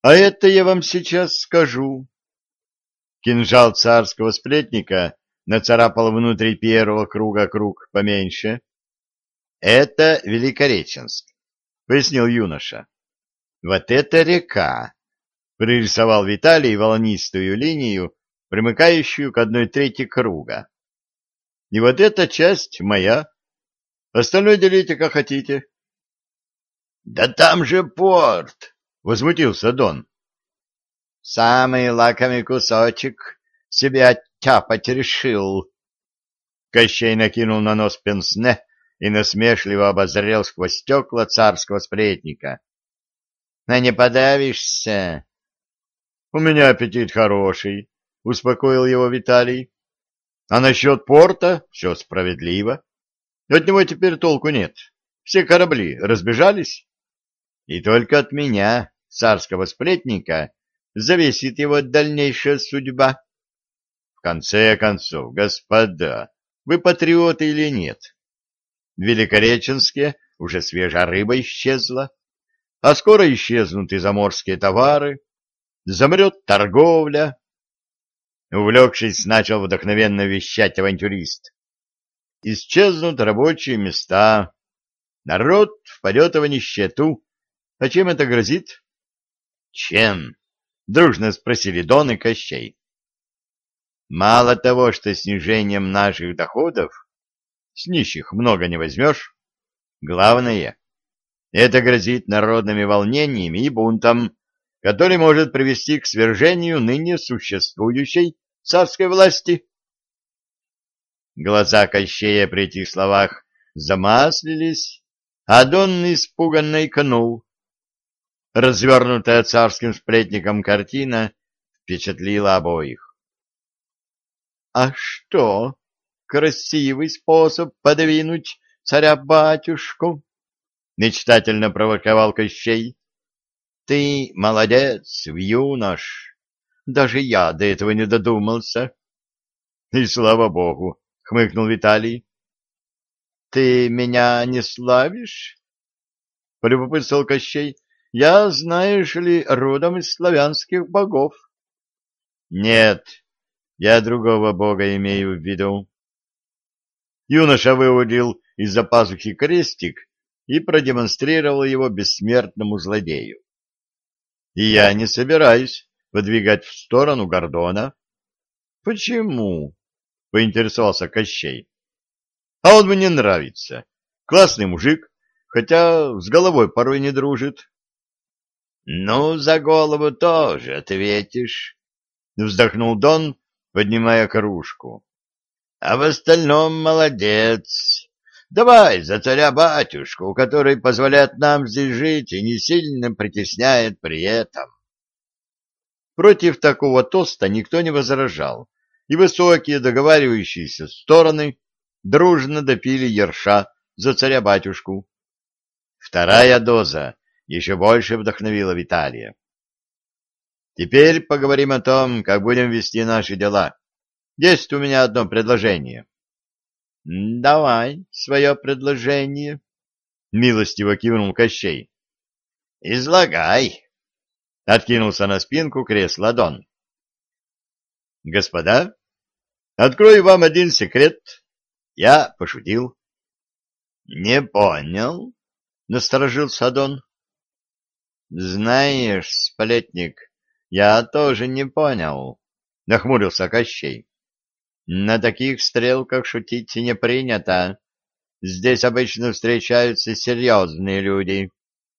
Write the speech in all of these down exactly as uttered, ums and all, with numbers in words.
А это я вам сейчас скажу. Кинжал царского сплетника нацарапал внутри первого круга круг поменьше. Это Великореченск, пояснил юноша. Вот это река. Пририсовал Виталий волнистую линию, примыкающую к одной трети круга. И вот эта часть моя. Остальное делите, как хотите. — Да там же порт! — возмутился Дон. — Самый лакомый кусочек себе оттяпать решил. Кощей накинул на нос пенсне и насмешливо обозрел сквозь стекла царского сплетника. — А не подавишься? — У меня аппетит хороший, — успокоил его Виталий. — А насчет порта все справедливо. От него теперь толку нет. Все корабли разбежались. И только от меня, царского сплетника, зависит его дальнейшая судьба. В конце концов, господа, вы патриоты или нет? В Великореченске уже свежая рыба исчезла, а скоро исчезнут и заморские товары, замрет торговля. Увлекшись, начал вдохновенно вещать авантюрист. Исчезнут рабочие места, народ впадет в нищету. А чем это грозит? — Чем? — дружно спросили Дон и Кощей. — Мало того, что снижением наших доходов с нищих много не возьмешь, главное, это грозит народными волнениями и бунтом, который может привести к свержению ныне существующей царской власти. Глаза Кощея при этих словах замаслились, а Дон испуганно икнул. Развернутая царским сплетником картина впечатлила обоих. — А что, красивый способ подвинуть царя-батюшку? — мечтательно провоковал Кощей. — Ты молодец, юнош. Даже я до этого не додумался. — И слава богу, — хмыкнул Виталий. — Ты меня не славишь? — полюбопытствовал Кощей. — Я, знаешь ли, родом из славянских богов. — Нет, я другого бога имею в виду. Юноша выудил из-за пазухи крестик и продемонстрировал его бессмертному злодею. — И я не собираюсь подвигать в сторону Гордона. — Почему? — поинтересовался Кощей. — А он мне нравится. Классный мужик, хотя с головой порой не дружит. — Ну, за голову тоже ответишь, — вздохнул Дон, поднимая кружку. — А в остальном молодец. Давай за царя-батюшку, который позволяет нам здесь жить и не сильно притесняет при этом. Против такого тоста никто не возражал, и высокие договаривающиеся стороны дружно допили ерша за царя-батюшку. Вторая доза еще больше вдохновила Виталия. Теперь поговорим о том, как будем вести наши дела. Есть у меня одно предложение. — Давай свое предложение, — милостиво кивнул Кощей. — Излагай, — откинулся на спинку кресла Дон. — Господа, открою вам один секрет. Я пошутил. — Не понял, — насторожился Дон. — Знаешь, сплетник, я тоже не понял, — нахмурился Кощей. — На таких стрелках шутить не принято. Здесь обычно встречаются серьезные люди.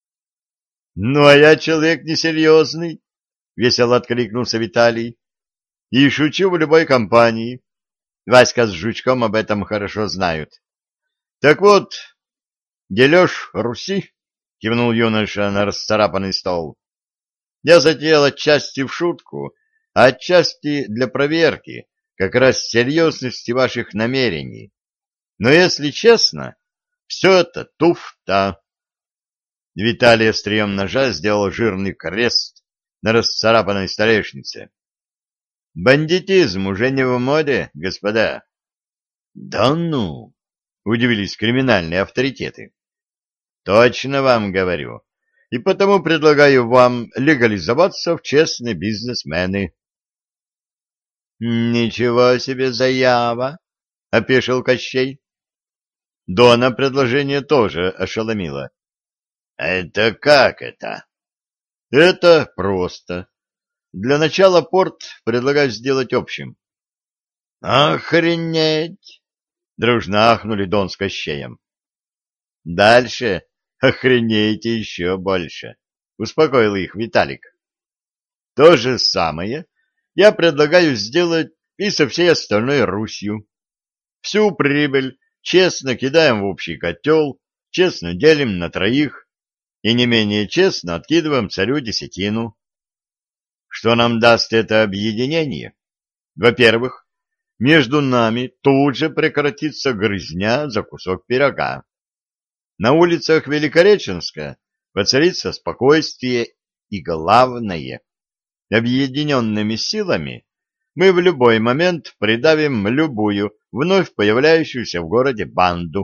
— Ну, а я человек несерьезный, — весело откликнулся Виталий. — И шучу в любой компании. Васька с Жучком об этом хорошо знают. Так вот, дележ Руси, — кивнул юноша на расцарапанный стол, — я затеял отчасти в шутку, а отчасти для проверки как раз серьезности ваших намерений. Но, если честно, все это туфта. Виталий острием ножа сделал жирный крест на расцарапанной столешнице. Бандитизм уже не в моде, господа. — Да ну! — удивились криминальные авторитеты. — Точно вам говорю. и потому предлагаю вам легализоваться в честные бизнесмены. — Ничего себе заява! — опешил Кощей. Дона предложение тоже ошеломило. — Это как это? — Это просто. Для начала порт предлагаю сделать общим. — Охренеть! — дружно ахнули Дон с Кощеем. — Дальше охренеете еще больше, — успокоил их Виталик. — То же самое я предлагаю сделать и со всей остальной Русью. Всю прибыль честно кидаем в общий котел, честно делим на троих и не менее честно откидываем царю десятину. Что нам даст это объединение? Во-первых, между нами тут же прекратится грызня за кусок пирога. На улицах Великореченска воцарится спокойствие и, главное, объединенными силами мы в любой момент придавим любую вновь появляющуюся в городе банду.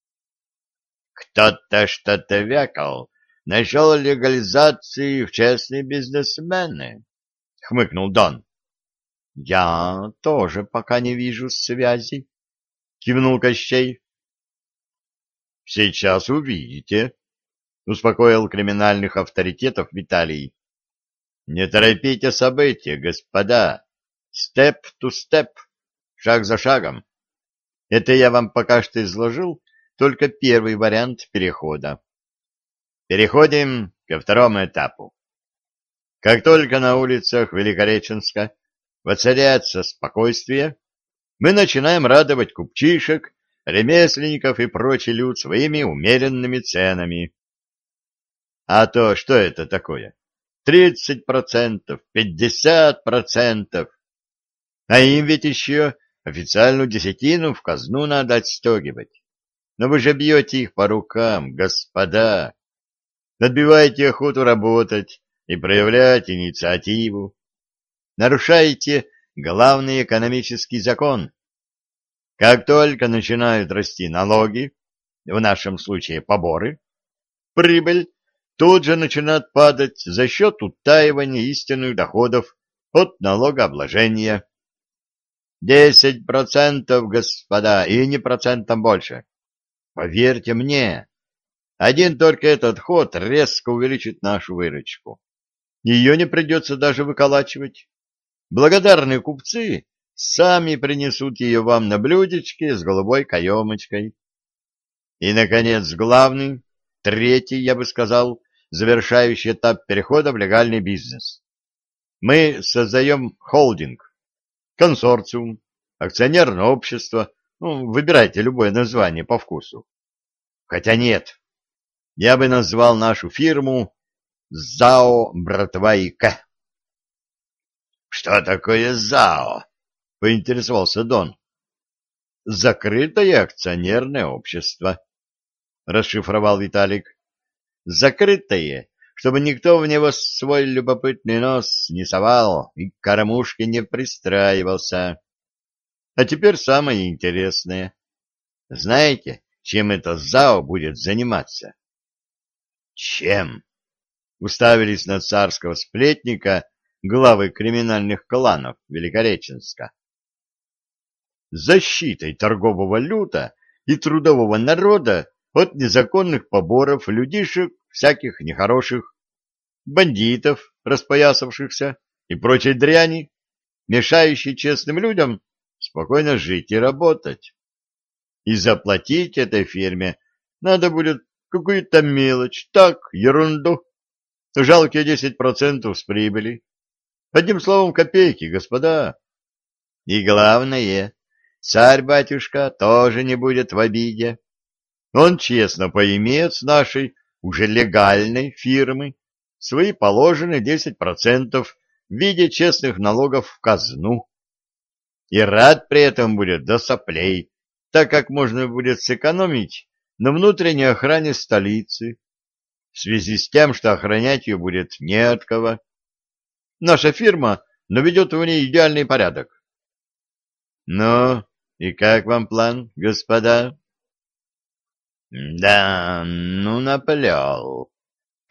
Кто-то что-то вякал насчет легализации в честные бизнесмены, — хмыкнул Дон. — Я тоже пока не вижу связи, — кивнул Кощей. — Сейчас увидите, — успокоил криминальных авторитетов Виталий. — Не торопите события, господа. Степ-ту-степ, шаг за шагом. Это я вам пока что изложил только первый вариант перехода. Переходим ко второму этапу. Как только на улицах Великореченска воцаряется спокойствие, мы начинаем радовать купчишек, ремесленников и прочий люд своими умеренными ценами. А то что это такое? Тридцать процентов, пятьдесят процентов. А им ведь еще официальную десятину в казну надо отстегивать. Но вы же бьете их по рукам, господа. Отбиваете охоту работать и проявлять инициативу. Нарушаете главный экономический закон. Как только начинают расти налоги, в нашем случае поборы, прибыль тут же начинает падать за счет утаивания истинных доходов от налогообложения. Десять процентов, господа, и не процентом больше. Поверьте мне, один только этот ход резко увеличит нашу выручку. Ее не придется даже выколачивать. Благодарные купцы сами принесут ее вам на блюдечке с голубой каемочкой. И, наконец, главный, третий, я бы сказал, завершающий этап перехода в легальный бизнес. Мы создаем холдинг, консорциум, акционерное общество, ну, выбирайте любое название по вкусу. Хотя нет, я бы назвал нашу фирму ЗАО «Братва и К». «Что такое ЗАО?» — поинтересовался Дон. «Закрытое акционерное общество», — расшифровал Виталик. «Закрытое, чтобы никто в него свой любопытный нос не совал и к кормушке не пристраивался. А теперь самое интересное. Знаете, чем это ЗАО будет заниматься?» «Чем?» — уставились на царского сплетника главы криминальных кланов Великореченска. «Защитой торгового люда и трудового народа от незаконных поборов людишек всяких нехороших, бандитов, распоясавшихся и прочей дряни, мешающей честным людям спокойно жить и работать. И заплатить этой фирме надо будет какую-то мелочь, так, ерунду, жалкие десять процентов с прибыли. Одним словом, копейки, господа. И главное, царь-батюшка тоже не будет в обиде. Он честно поимеет с нашей уже легальной фирмы свои положенные десять процентов в виде честных налогов в казну. И рад при этом будет до соплей, так как можно будет сэкономить на внутренней охране столицы, в связи с тем, что охранять ее будет не от кого. Наша фирма наведет в ней идеальный порядок. Ну, и как вам план, господа? Да, ну наплел,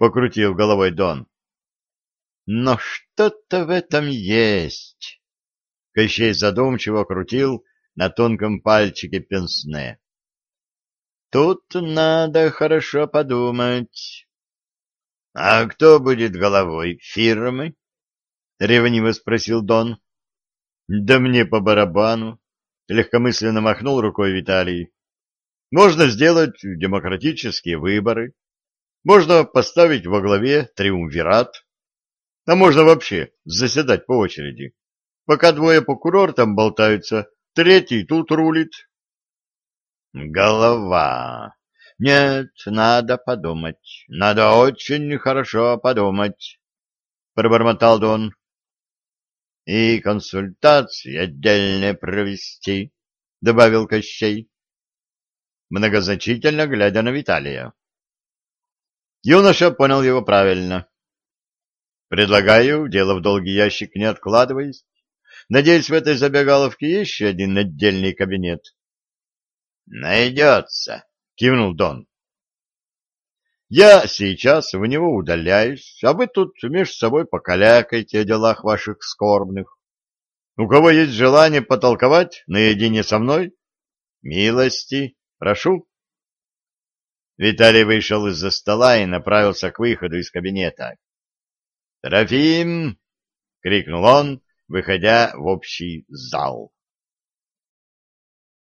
покрутил головой Дон. Но что-то в этом есть. Кощей задумчиво крутил на тонком пальчике пенсне. Тут надо хорошо подумать. — А кто будет головой фирмы? — ревниво спросил Дон. — Да мне по барабану, — легкомысленно махнул рукой Виталий. — Можно сделать демократические выборы, можно поставить во главе триумвират, а можно вообще заседать по очереди. Пока двое по курортам болтаются, третий тут рулит. — Голова. Нет, надо подумать, надо очень хорошо подумать, — пробормотал Дон. — И консультации отдельно провести, — добавил Кощей, многозначительно глядя на Виталия. Юноша понял его правильно. — Предлагаю, дело в долгий ящик не откладываясь. Надеюсь, в этой забегаловке есть еще один отдельный кабинет. — Найдется, — кивнул Дон. Я сейчас в него удаляюсь, а вы тут между собой покалякайте о делах ваших скорбных. У кого есть желание потолковать наедине со мной, милости, прошу. Виталий вышел из-за стола и направился к выходу из кабинета. — Трофим! — крикнул он, выходя в общий зал.